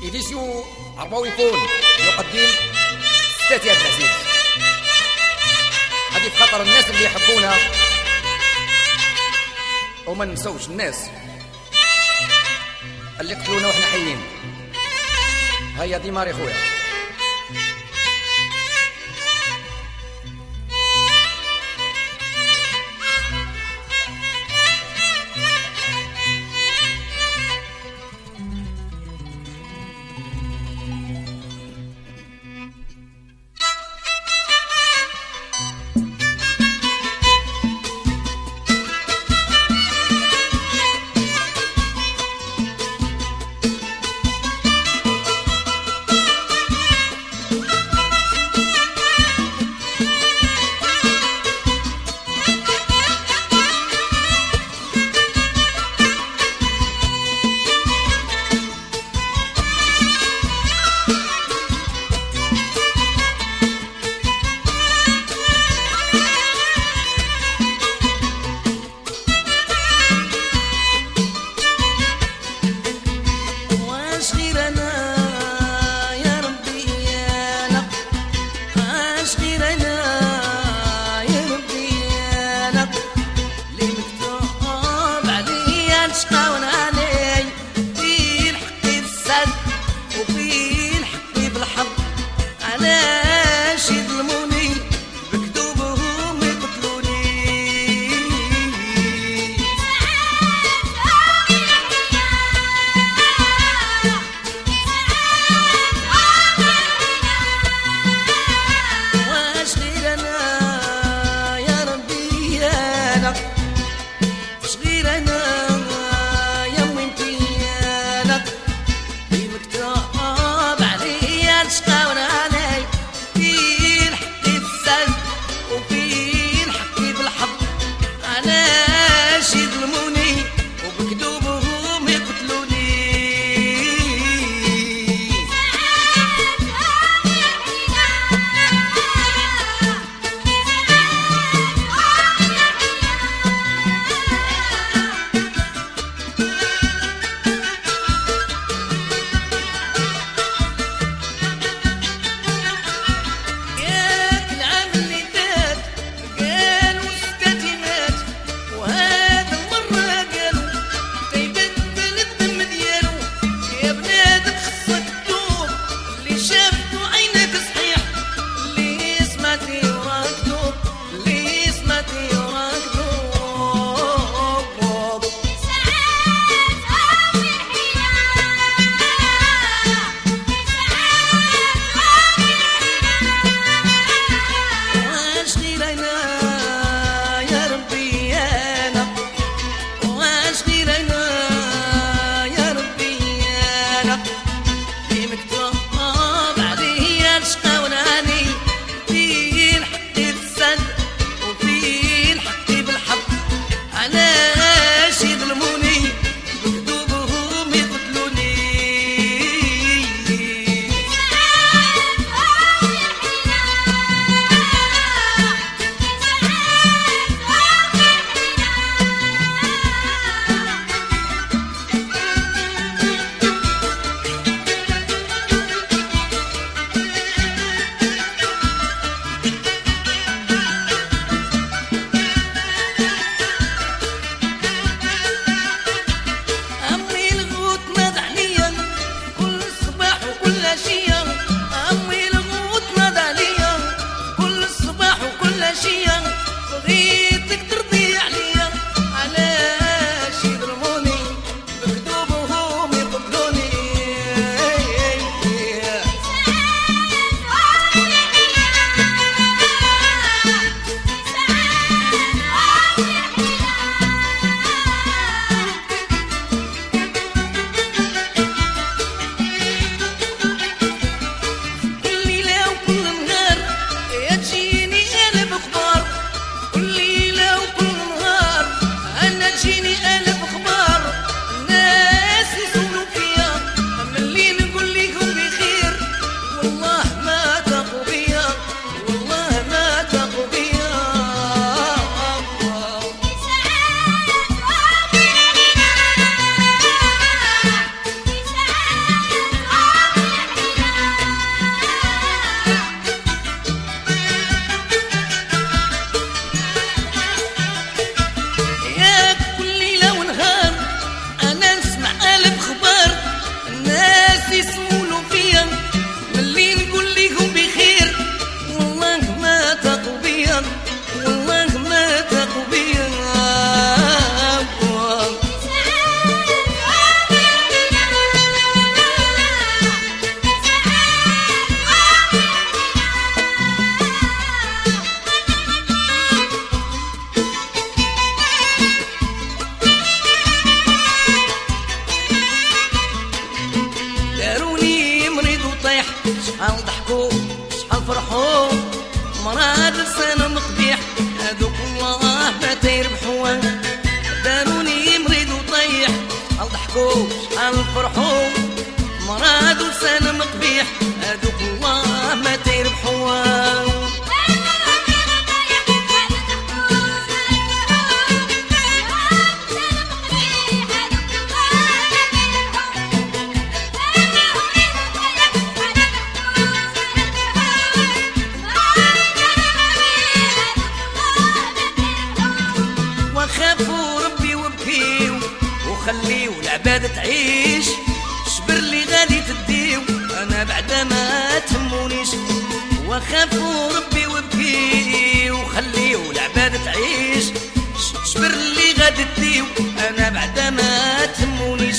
إديسيو عرباوي فون يقدم ستات يا عبد العزيز. هذه في خاطر الناس اللي يحبونا وما نسوش الناس اللي قتلونا واحنا حيين. هيا ديماري خويا. مراد لسان مقبيح هذوك والله ما تيربحوا داروني مريض وطيح الضحكوا الفرحوا مراد لسان مقبيح هذوك والله ما تيربحوا خافوا ربي وبكيو وخليو العباد تعيش شبر اللي غادي تديو انا بعدا ما تهمونيش وخافوا ربي وبكيو وخليو العباد تعيش شبر اللي غادي تديو انا بعدا ما تهمونيش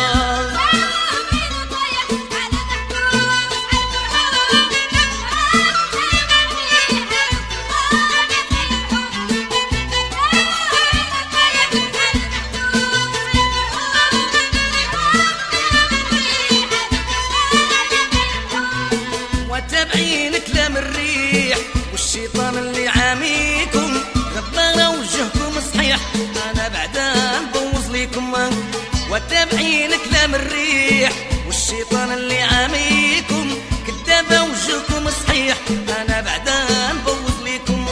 تابعين كلام الريح والشيطان اللي عاميكم غدارة وجهكم صحيح انا بعدا نبوظ ليكم وتابعين كلام الريح والشيطان اللي عاميكم كدابة وجهكم صحيح انا بعدا نبوظ ليكم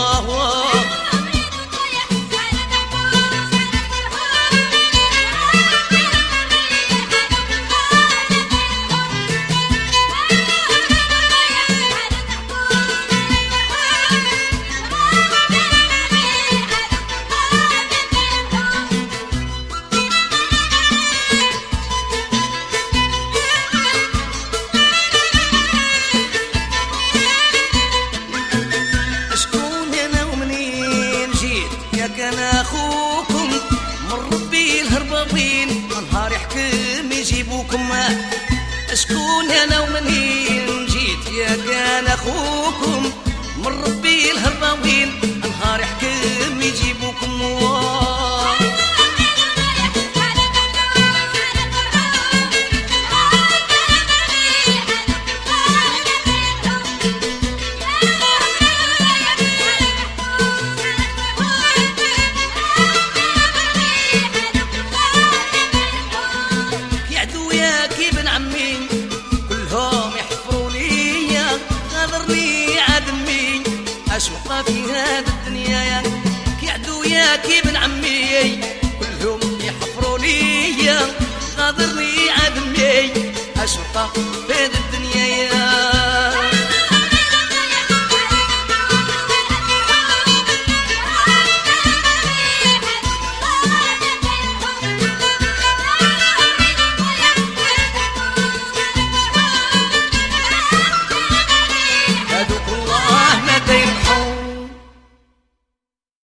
كان اخوكم من ربي الهربابين نهار يحكم يجيبوكم شكون انا ومنين جيت يا كان اخوكم من ربي الهربابين نهار يحكم يجيبوكم أشوق في هذه الدنيا كي عدو يا كي ابن عمي كلهم يحفروا لي غادرني